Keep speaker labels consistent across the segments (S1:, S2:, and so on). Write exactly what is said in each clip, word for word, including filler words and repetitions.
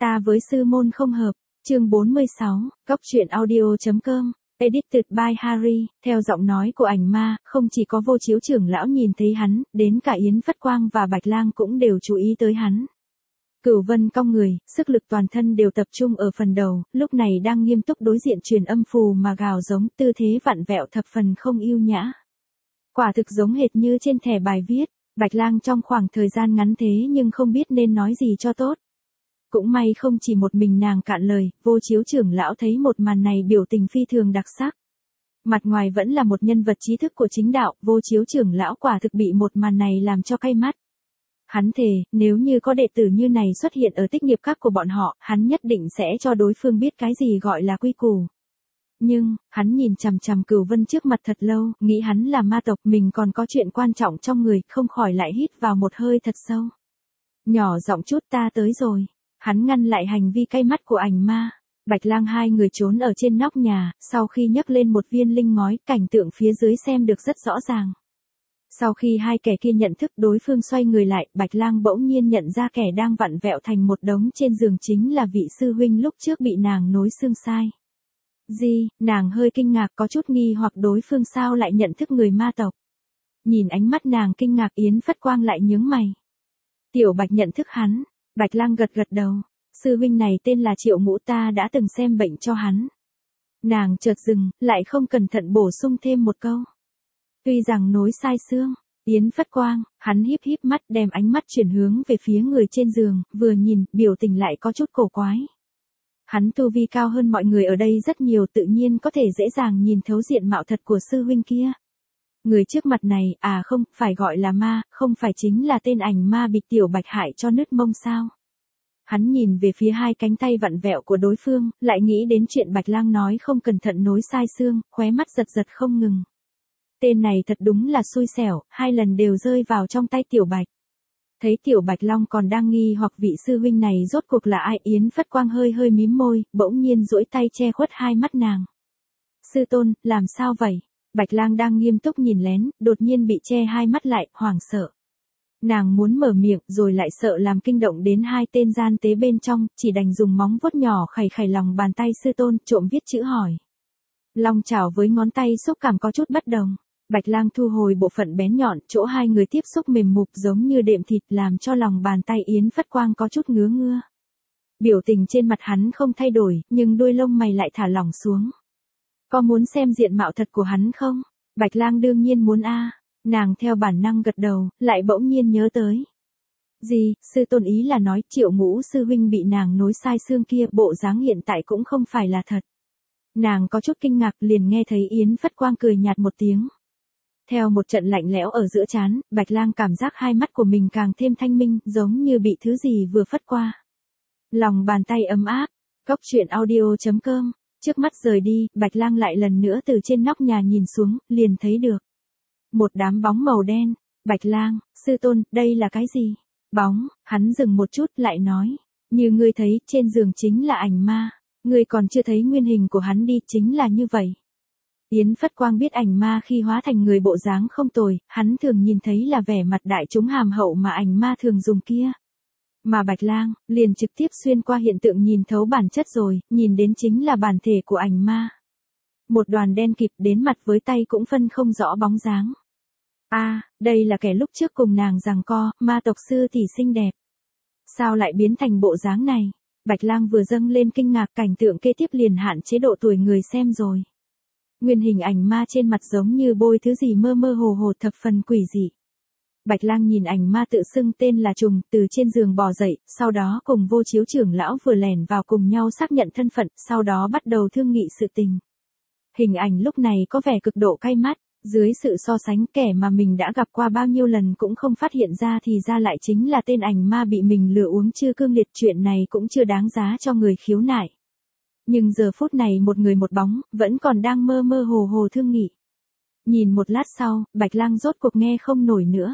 S1: Ta với sư môn không hợp, chương bốn mươi sáu, Cóc truyện audio.com, edited by Harry, theo giọng nói của ảnh ma, không chỉ có Vô Chiếu trưởng lão nhìn thấy hắn, đến cả Yến Phất Quang và Bạch Lang cũng đều chú ý tới hắn. Cửu Vân cong người, sức lực toàn thân đều tập trung ở phần đầu, lúc này đang nghiêm túc đối diện truyền âm phù mà gào giống, tư thế vặn vẹo thập phần không yêu nhã. Quả thực giống hệt như trên thẻ bài viết. Bạch Lang trong khoảng thời gian ngắn thế nhưng không biết nên nói gì cho tốt. Cũng may không chỉ một mình nàng cạn lời, Vô Chiếu trưởng lão thấy một màn này biểu tình phi thường đặc sắc. Mặt ngoài vẫn là một nhân vật trí thức của chính đạo, Vô Chiếu trưởng lão quả thực bị một màn này làm cho cay mắt. Hắn thề, nếu như có đệ tử như này xuất hiện ở tích nghiệp các của bọn họ, hắn nhất định sẽ cho đối phương biết cái gì gọi là quy củ. Nhưng, hắn nhìn chằm chằm Cửu Vân trước mặt thật lâu, nghĩ hắn là ma tộc, mình còn có chuyện quan trọng trong người, không khỏi lại hít vào một hơi thật sâu. Nhỏ giọng chút, ta tới rồi. Hắn ngăn lại hành vi cay mắt của ảnh ma. Bạch Lang hai người trốn ở trên nóc nhà, sau khi nhấc lên một viên linh ngói, cảnh tượng phía dưới xem được rất rõ ràng. Sau khi hai kẻ kia nhận thức đối phương xoay người lại, Bạch Lang bỗng nhiên nhận ra kẻ đang vặn vẹo thành một đống trên giường chính là vị sư huynh lúc trước bị nàng nối xương sai. Gì, nàng hơi kinh ngạc, có chút nghi hoặc đối phương sao lại nhận thức người ma tộc. Nhìn ánh mắt nàng kinh ngạc, Yến Phất Quang lại nhướng mày. Tiểu Bạch nhận thức hắn. Bạch Lang gật gật đầu. Sư huynh này tên là Triệu Ngũ, ta đã từng xem bệnh cho hắn. Nàng chợt dừng, lại không cẩn thận bổ sung thêm một câu. Tuy rằng nối sai xương. Yến Phất Quang, hắn híp híp mắt đem ánh mắt chuyển hướng về phía người trên giường, vừa nhìn, biểu tình lại có chút cổ quái. Hắn tu vi cao hơn mọi người ở đây rất nhiều, tự nhiên có thể dễ dàng nhìn thấu diện mạo thật của sư huynh kia. Người trước mặt này, à không, phải gọi là ma, không phải chính là tên ảnh ma bị Tiểu Bạch hại cho nứt mông sao. Hắn nhìn về phía hai cánh tay vặn vẹo của đối phương, lại nghĩ đến chuyện Bạch Lang nói không cẩn thận nối sai xương, khóe mắt giật giật không ngừng. Tên này thật đúng là xui xẻo, hai lần đều rơi vào trong tay Tiểu Bạch. Thấy Tiểu Bạch Long còn đang nghi hoặc vị sư huynh này rốt cuộc là ai, Yến Phất Quang hơi hơi mím môi, bỗng nhiên duỗi tay che khuất hai mắt nàng. Sư tôn, làm sao vậy? Bạch Lang đang nghiêm túc nhìn lén, đột nhiên bị che hai mắt lại, hoảng sợ. Nàng muốn mở miệng rồi lại sợ làm kinh động đến hai tên gian tế bên trong, chỉ đành dùng móng vuốt nhỏ khày khày lòng bàn tay sư tôn, trộm viết chữ hỏi. Long chảo với ngón tay xúc cảm có chút bất đồng. Bạch Lang thu hồi bộ phận bén nhọn, chỗ hai người tiếp xúc mềm mục giống như đệm thịt, làm cho lòng bàn tay Yến Phất Quang có chút ngứa ngưa. Biểu tình trên mặt hắn không thay đổi, nhưng đuôi lông mày lại thả lỏng xuống. Có muốn xem diện mạo thật của hắn không? Bạch Lang đương nhiên muốn a. Nàng theo bản năng gật đầu, lại bỗng nhiên nhớ tới. Gì, sư tôn ý là nói Triệu Ngũ sư huynh bị nàng nối sai xương kia, bộ dáng hiện tại cũng không phải là thật. Nàng có chút kinh ngạc, liền nghe thấy Yến Phất Quang cười nhạt một tiếng. Theo một trận lạnh lẽo ở giữa trán, Bạch Lang cảm giác hai mắt của mình càng thêm thanh minh, giống như bị thứ gì vừa phất qua. Lòng bàn tay ấm áp. Cóc truyện audio.com. Trước mắt rời đi, Bạch Lang lại lần nữa từ trên nóc nhà nhìn xuống, liền thấy được một đám bóng màu đen. Bạch Lang, sư tôn, đây là cái gì? Bóng, hắn dừng một chút lại nói. Như ngươi thấy, trên giường chính là ảnh ma. Ngươi còn chưa thấy nguyên hình của hắn đi, chính là như vậy. Yến Phất Quang biết ảnh ma khi hóa thành người bộ dáng không tồi, hắn thường nhìn thấy là vẻ mặt đại chúng hàm hậu mà ảnh ma thường dùng kia. Mà Bạch Lang, liền trực tiếp xuyên qua hiện tượng nhìn thấu bản chất rồi, nhìn đến chính là bản thể của ảnh ma. Một đoàn đen kịt đến mặt với tay cũng phân không rõ bóng dáng. A, à, đây là kẻ lúc trước cùng nàng giằng co, ma tộc sư tỷ xinh đẹp. Sao lại biến thành bộ dáng này? Bạch Lang vừa dâng lên kinh ngạc, cảnh tượng kế tiếp liền hạn chế độ tuổi người xem rồi. Nguyên hình ảnh ma trên mặt giống như bôi thứ gì mơ mơ hồ hồ, thập phần quỷ dị. Bạch Lang nhìn ảnh ma tự xưng tên là Trùng, từ trên giường bò dậy, sau đó cùng Vô Chiếu trưởng lão vừa lẻn vào cùng nhau xác nhận thân phận, sau đó bắt đầu thương nghị sự tình. Hình ảnh lúc này có vẻ cực độ cay mắt, dưới sự so sánh kẻ mà mình đã gặp qua bao nhiêu lần cũng không phát hiện ra thì ra lại chính là tên ảnh ma bị mình lừa uống chưa cương liệt, chuyện này cũng chưa đáng giá cho người khiếu nại. Nhưng giờ phút này một người một bóng, vẫn còn đang mơ mơ hồ hồ thương nghị. Nhìn một lát sau, Bạch Lang rốt cuộc nghe không nổi nữa.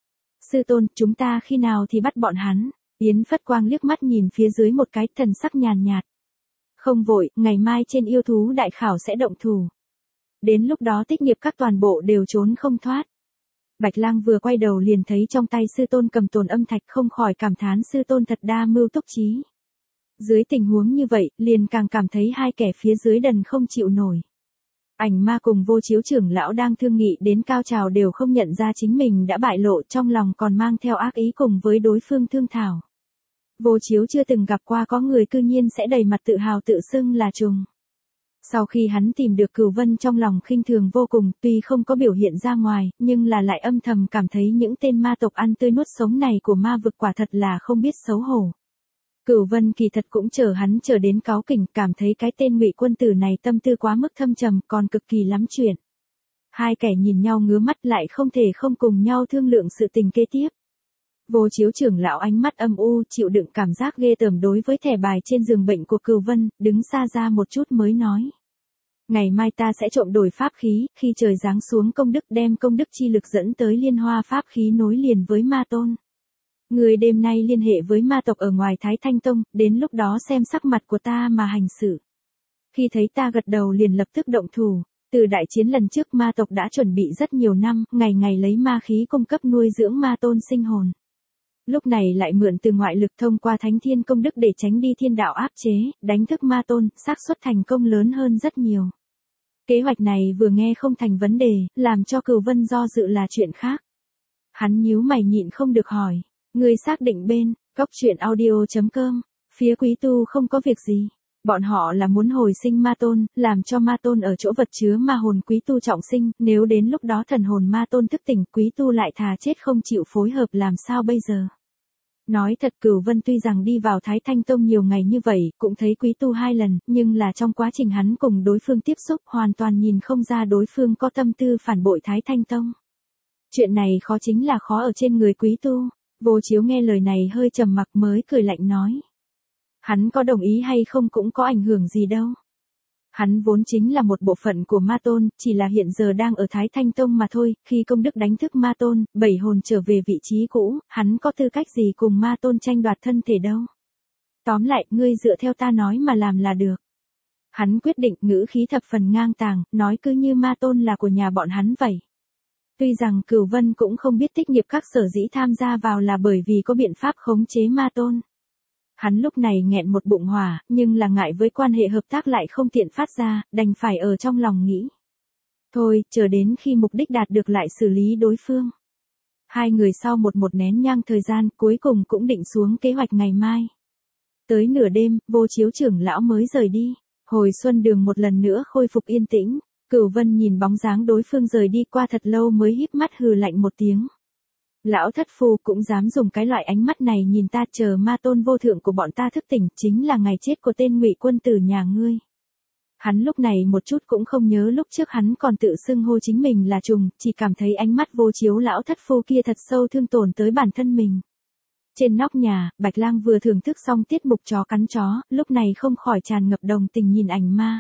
S1: Sư tôn, chúng ta khi nào thì bắt bọn hắn? Yến Phất Quang liếc mắt nhìn phía dưới một cái, thần sắc nhàn nhạt. Không vội, ngày mai trên yêu thú đại khảo sẽ động thủ. Đến lúc đó tích nghiệp các toàn bộ đều trốn không thoát. Bạch Lang vừa quay đầu liền thấy trong tay sư tôn cầm tồn âm thạch, không khỏi cảm thán sư tôn thật đa mưu túc trí. Dưới tình huống như vậy, liền càng cảm thấy hai kẻ phía dưới đần không chịu nổi. Ảnh ma cùng Vô Chiếu trưởng lão đang thương nghị đến cao trào đều không nhận ra chính mình đã bại lộ, trong lòng còn mang theo ác ý cùng với đối phương thương thảo. Vô Chiếu chưa từng gặp qua có người cư nhiên sẽ đầy mặt tự hào tự xưng là trùng. Sau khi hắn tìm được Cửu Vân trong lòng khinh thường vô cùng, tuy không có biểu hiện ra ngoài, nhưng là lại âm thầm cảm thấy những tên ma tộc ăn tươi nuốt sống này của ma vực quả thật là không biết xấu hổ. Cửu Vân kỳ thật cũng chờ hắn chờ đến cáu kỉnh, cảm thấy cái tên Ngụy Quân Tử này tâm tư quá mức thâm trầm, còn cực kỳ lắm chuyện. Hai kẻ nhìn nhau ngứa mắt lại không thể không cùng nhau thương lượng sự tình kế tiếp. Vô Chiếu trưởng lão ánh mắt âm u, chịu đựng cảm giác ghê tởm đối với thẻ bài trên giường bệnh của Cửu Vân, đứng xa ra một chút mới nói. Ngày mai ta sẽ trộm đổi pháp khí, khi trời giáng xuống công đức đem công đức chi lực dẫn tới liên hoa pháp khí nối liền với ma tôn. Người đêm nay liên hệ với ma tộc ở ngoài Thái Thanh Tông, đến lúc đó xem sắc mặt của ta mà hành sự. Khi thấy ta gật đầu liền lập tức động thủ. Từ đại chiến lần trước ma tộc đã chuẩn bị rất nhiều năm, ngày ngày lấy ma khí cung cấp nuôi dưỡng ma tôn sinh hồn. Lúc này lại mượn từ ngoại lực thông qua thánh thiên công đức để tránh đi thiên đạo áp chế, đánh thức ma tôn, xác suất thành công lớn hơn rất nhiều. Kế hoạch này vừa nghe không thành vấn đề, làm cho Cửu Vân do dự là chuyện khác. Hắn nhíu mày nhịn không được hỏi. Người xác định bên, cóc truyện audio chấm com, phía quý tu không có việc gì. Bọn họ là muốn hồi sinh ma tôn, làm cho ma tôn ở chỗ vật chứa ma hồn quý tu trọng sinh, nếu đến lúc đó thần hồn ma tôn thức tỉnh quý tu lại thà chết không chịu phối hợp làm sao bây giờ. Nói thật Cửu Vân tuy rằng đi vào Thái Thanh Tông nhiều ngày như vậy, cũng thấy quý tu hai lần, nhưng là trong quá trình hắn cùng đối phương tiếp xúc hoàn toàn nhìn không ra đối phương có tâm tư phản bội Thái Thanh Tông. Chuyện này khó chính là khó ở trên người quý tu. Vô Chiếu nghe lời này hơi trầm mặc mới cười lạnh nói. Hắn có đồng ý hay không cũng có ảnh hưởng gì đâu. Hắn vốn chính là một bộ phận của ma tôn, chỉ là hiện giờ đang ở Thái Thanh Tông mà thôi, khi công đức đánh thức ma tôn, bảy hồn trở về vị trí cũ, hắn có tư cách gì cùng ma tôn tranh đoạt thân thể đâu. Tóm lại, ngươi dựa theo ta nói mà làm là được. Hắn quyết định ngữ khí thập phần ngang tàng, nói cứ như ma tôn là của nhà bọn hắn vậy. Tuy rằng Cửu Vân cũng không biết tích nghiệp các sở dĩ tham gia vào là bởi vì có biện pháp khống chế ma tôn. Hắn lúc này nghẹn một bụng hỏa, nhưng là ngại với quan hệ hợp tác lại không tiện phát ra, đành phải ở trong lòng nghĩ. Thôi, chờ đến khi mục đích đạt được lại xử lý đối phương. Hai người sau một một nén nhang thời gian cuối cùng cũng định xuống kế hoạch ngày mai. Tới nửa đêm, Vô Chiếu trưởng lão mới rời đi. Hồi xuân đường một lần nữa khôi phục yên tĩnh. Cửu Vân nhìn bóng dáng đối phương rời đi qua thật lâu mới híp mắt hừ lạnh một tiếng. Lão thất phu cũng dám dùng cái loại ánh mắt này nhìn ta, chờ ma tôn vô thượng của bọn ta thức tỉnh chính là ngày chết của tên Ngụy Quân Tử nhà ngươi. Hắn lúc này một chút cũng không nhớ lúc trước hắn còn tự xưng hô chính mình là trùng, chỉ cảm thấy ánh mắt Vô Chiếu lão thất phu kia thật sâu thương tổn tới bản thân mình. Trên nóc nhà, Bạch Lang vừa thưởng thức xong tiết mục chó cắn chó, lúc này không khỏi tràn ngập đồng tình nhìn ảnh ma.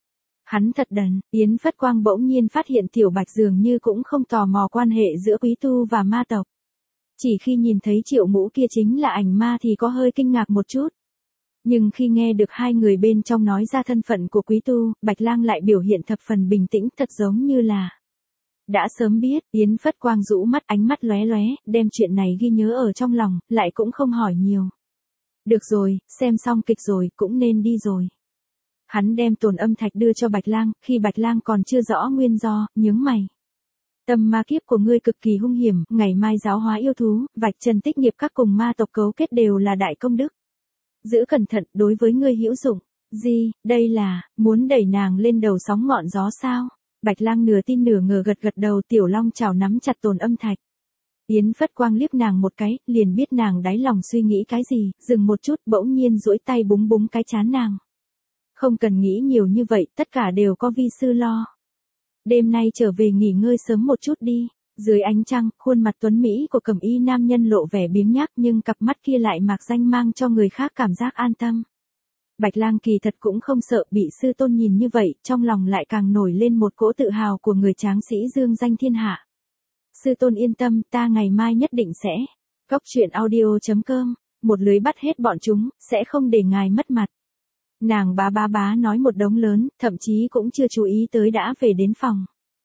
S1: Hắn thật đần, Yến Phất Quang bỗng nhiên phát hiện Tiểu Bạch dường như cũng không tò mò quan hệ giữa quý tu và ma tộc. Chỉ khi nhìn thấy Triệu Ngũ kia chính là ảnh ma thì có hơi kinh ngạc một chút. Nhưng khi nghe được hai người bên trong nói ra thân phận của quý tu, Bạch Lang lại biểu hiện thập phần bình tĩnh, thật giống như là đã sớm biết. Yến Phất Quang rũ mắt, ánh mắt lóe lóe, đem chuyện này ghi nhớ ở trong lòng, lại cũng không hỏi nhiều. Được rồi, xem xong kịch rồi, cũng nên đi rồi. Hắn đem tồn âm thạch đưa cho Bạch Lang, khi Bạch Lang còn chưa rõ nguyên do, nhướng mày. Tâm ma kiếp của ngươi cực kỳ hung hiểm, ngày mai giáo hóa yêu thú, vạch trần tích nghiệp các cùng ma tộc cấu kết đều là đại công đức. Giữ cẩn thận, đối với ngươi hữu dụng. Gì, đây là, muốn đẩy nàng lên đầu sóng ngọn gió sao? Bạch Lang nửa tin nửa ngờ gật gật đầu, Tiểu Long chảo nắm chặt tồn âm thạch. Yến Phất Quang liếc nàng một cái, liền biết nàng đáy lòng suy nghĩ cái gì, dừng một chút, bỗng nhiên duỗi tay búng búng cái trán nàng. Không cần nghĩ nhiều như vậy, tất cả đều có vi sư lo. Đêm nay trở về nghỉ ngơi sớm một chút đi. Dưới ánh trăng, khuôn mặt tuấn Mỹ của cẩm y nam nhân lộ vẻ biếng nhác nhưng cặp mắt kia lại mạc danh mang cho người khác cảm giác an tâm. Bạch Lang kỳ thật cũng không sợ bị sư tôn nhìn như vậy, trong lòng lại càng nổi lên một cỗ tự hào của người tráng sĩ dương danh thiên hạ. Sư tôn yên tâm, ta ngày mai nhất định sẽ. Cóc truyện audio chấm com, một lưới bắt hết bọn chúng, sẽ không để ngài mất mặt. Nàng bá bá bá nói một đống lớn, thậm chí cũng chưa chú ý tới đã về đến phòng.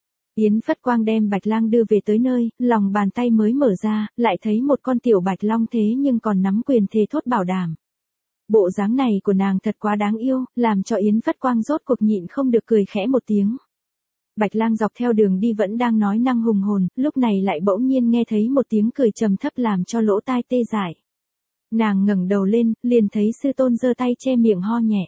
S1: Yến Phất Quang đem Bạch Lang đưa về tới nơi, lòng bàn tay mới mở ra, lại thấy một con tiểu Bạch Long thế nhưng còn nắm quyền thề thốt bảo đảm. Bộ dáng này của nàng thật quá đáng yêu, làm cho Yến Phất Quang rốt cuộc nhịn không được cười khẽ một tiếng. Bạch Lang dọc theo đường đi vẫn đang nói năng hùng hồn, lúc này lại bỗng nhiên nghe thấy một tiếng cười trầm thấp làm cho lỗ tai tê dại. Nàng ngẩng đầu lên, liền thấy sư tôn giơ tay che miệng ho nhẹ.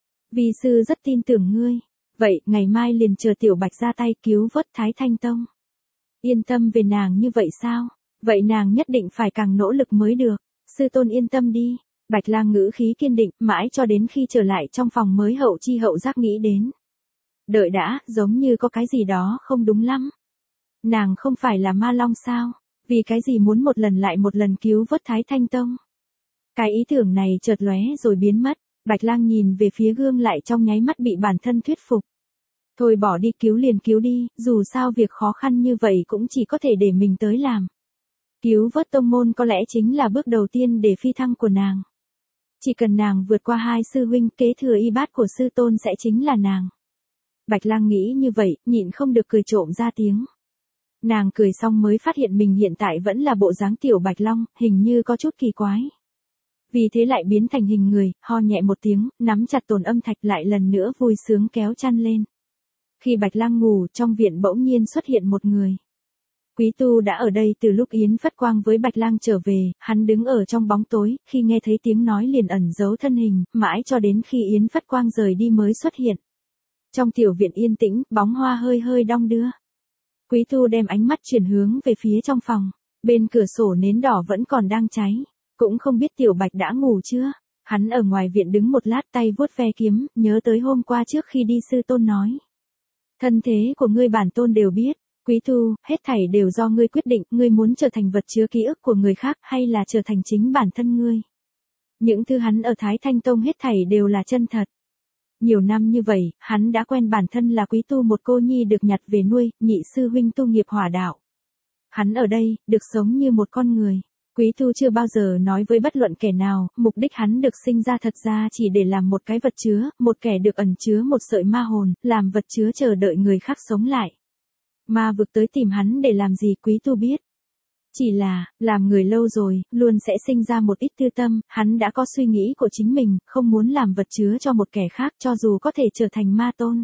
S1: Vi sư rất tin tưởng ngươi. Vậy, ngày mai liền chờ tiểu Bạch ra tay cứu vớt Thái Thanh Tông. Yên tâm về nàng như vậy sao? Vậy nàng nhất định phải càng nỗ lực mới được. Sư tôn yên tâm đi. Bạch Lang ngữ khí kiên định, mãi cho đến khi trở lại trong phòng mới hậu chi hậu giác nghĩ đến. Đợi đã, giống như có cái gì đó không đúng lắm. Nàng không phải là ma long sao? Vì cái gì muốn một lần lại một lần cứu vớt Thái Thanh Tông? Cái ý tưởng này chợt lóe rồi biến mất. Bạch Lang nhìn về phía gương lại trong nháy mắt bị bản thân thuyết phục. Thôi bỏ đi, cứu liền cứu đi, dù sao việc khó khăn như vậy cũng chỉ có thể để mình tới làm. Cứu vớt tông môn có lẽ chính là bước đầu tiên để phi thăng của nàng. Chỉ cần nàng vượt qua hai sư huynh, kế thừa y bát của sư tôn sẽ chính là nàng. Bạch Lang nghĩ như vậy, nhịn không được cười trộm ra tiếng. Nàng cười xong mới phát hiện mình hiện tại vẫn là bộ dáng tiểu Bạch Long, hình như có chút kỳ quái. Vì thế lại biến thành hình người, ho nhẹ một tiếng, nắm chặt tồn âm thạch lại lần nữa vui sướng kéo chăn lên. Khi Bạch Lang ngủ, trong viện bỗng nhiên xuất hiện một người. Quý Tu đã ở đây từ lúc Yến Phất Quang với Bạch Lang trở về, hắn đứng ở trong bóng tối, khi nghe thấy tiếng nói liền ẩn giấu thân hình, mãi cho đến khi Yến Phất Quang rời đi mới xuất hiện. Trong tiểu viện yên tĩnh, bóng hoa hơi hơi đong đưa. Quý Tu đem ánh mắt chuyển hướng về phía trong phòng, bên cửa sổ nến đỏ vẫn còn đang cháy, cũng không biết tiểu Bạch đã ngủ chưa. Hắn ở ngoài viện đứng một lát tay vuốt ve kiếm, nhớ tới hôm qua trước khi đi sư tôn nói. Thân thế của ngươi bản tôn đều biết, Quý Tu, hết thảy đều do ngươi quyết định, ngươi muốn trở thành vật chứa ký ức của người khác hay là trở thành chính bản thân ngươi. Những thứ hắn ở Thái Thanh Tông hết thảy đều là chân thật. Nhiều năm như vậy, hắn đã quen bản thân là Quý Tu, một cô nhi được nhặt về nuôi, nhị sư huynh tu nghiệp hỏa đạo. Hắn ở đây, được sống như một con người. Quý Tu chưa bao giờ nói với bất luận kẻ nào, mục đích hắn được sinh ra thật ra chỉ để làm một cái vật chứa, một kẻ được ẩn chứa một sợi ma hồn, làm vật chứa chờ đợi người khác sống lại. Ma vực tới tìm hắn để làm gì Quý Tu biết. Chỉ là, làm người lâu rồi, luôn sẽ sinh ra một ít tư tâm, hắn đã có suy nghĩ của chính mình, không muốn làm vật chứa cho một kẻ khác cho dù có thể trở thành ma tôn.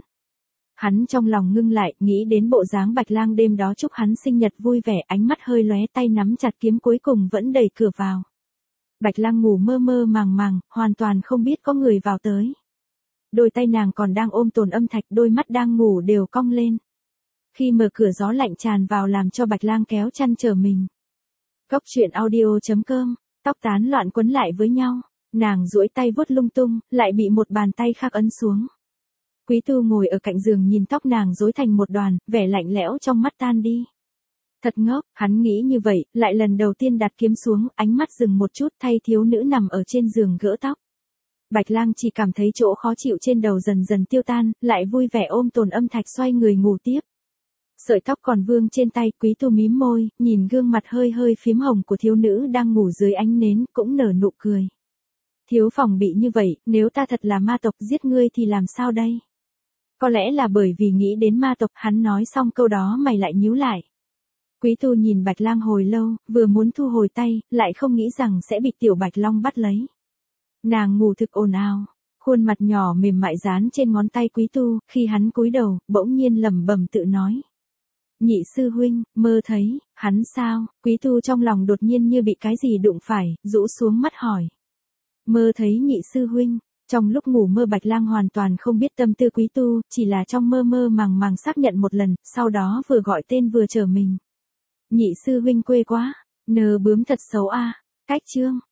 S1: Hắn trong lòng ngưng lại, nghĩ đến bộ dáng Bạch Lang đêm đó chúc hắn sinh nhật vui vẻ, ánh mắt hơi lóe, tay nắm chặt kiếm cuối cùng vẫn đẩy cửa vào. Bạch Lang ngủ mơ mơ màng màng, hoàn toàn không biết có người vào tới. Đôi tay nàng còn đang ôm tồn âm thạch, đôi mắt đang ngủ đều cong lên. Khi mở cửa gió lạnh tràn vào làm cho Bạch Lang kéo chăn trở mình. Cốc truyện audio chấm com, tóc tán loạn quấn lại với nhau, nàng duỗi tay vuốt lung tung, lại bị một bàn tay khác ấn xuống. Quý Tu ngồi ở cạnh giường nhìn tóc nàng rối thành một đoàn, vẻ lạnh lẽo trong mắt tan đi. Thật ngốc, hắn nghĩ như vậy, lại lần đầu tiên đặt kiếm xuống, ánh mắt dừng một chút, thay thiếu nữ nằm ở trên giường gỡ tóc. Bạch Lang chỉ cảm thấy chỗ khó chịu trên đầu dần dần tiêu tan, lại vui vẻ ôm tồn âm thạch xoay người ngủ tiếp. Sợi tóc còn vương trên tay, Quý Tu mím môi, nhìn gương mặt hơi hơi phím hồng của thiếu nữ đang ngủ dưới ánh nến, cũng nở nụ cười. Thiếu phòng bị như vậy, nếu ta thật là ma tộc giết ngươi thì làm sao đây? Có lẽ là bởi vì nghĩ đến ma tộc, hắn nói xong câu đó mày lại nhíu lại. Quý Tu nhìn Bạch Lang hồi lâu, vừa muốn thu hồi tay, lại không nghĩ rằng sẽ bị tiểu Bạch Long bắt lấy. Nàng ngủ thực ồn ào, khuôn mặt nhỏ mềm mại dán trên ngón tay Quý Tu, khi hắn cúi đầu, bỗng nhiên lẩm bẩm tự nói. Nhị sư huynh, mơ thấy, hắn sao? Quý Tu trong lòng đột nhiên như bị cái gì đụng phải, rũ xuống mắt hỏi. Mơ thấy nhị sư huynh. Trong lúc ngủ mơ Bạch Lang hoàn toàn không biết tâm tư Quý Tu, chỉ là trong mơ mơ màng màng xác nhận một lần, sau đó vừa gọi tên vừa chờ mình. Nhị sư huynh quê quá, nờ bướm thật xấu a. Cách chương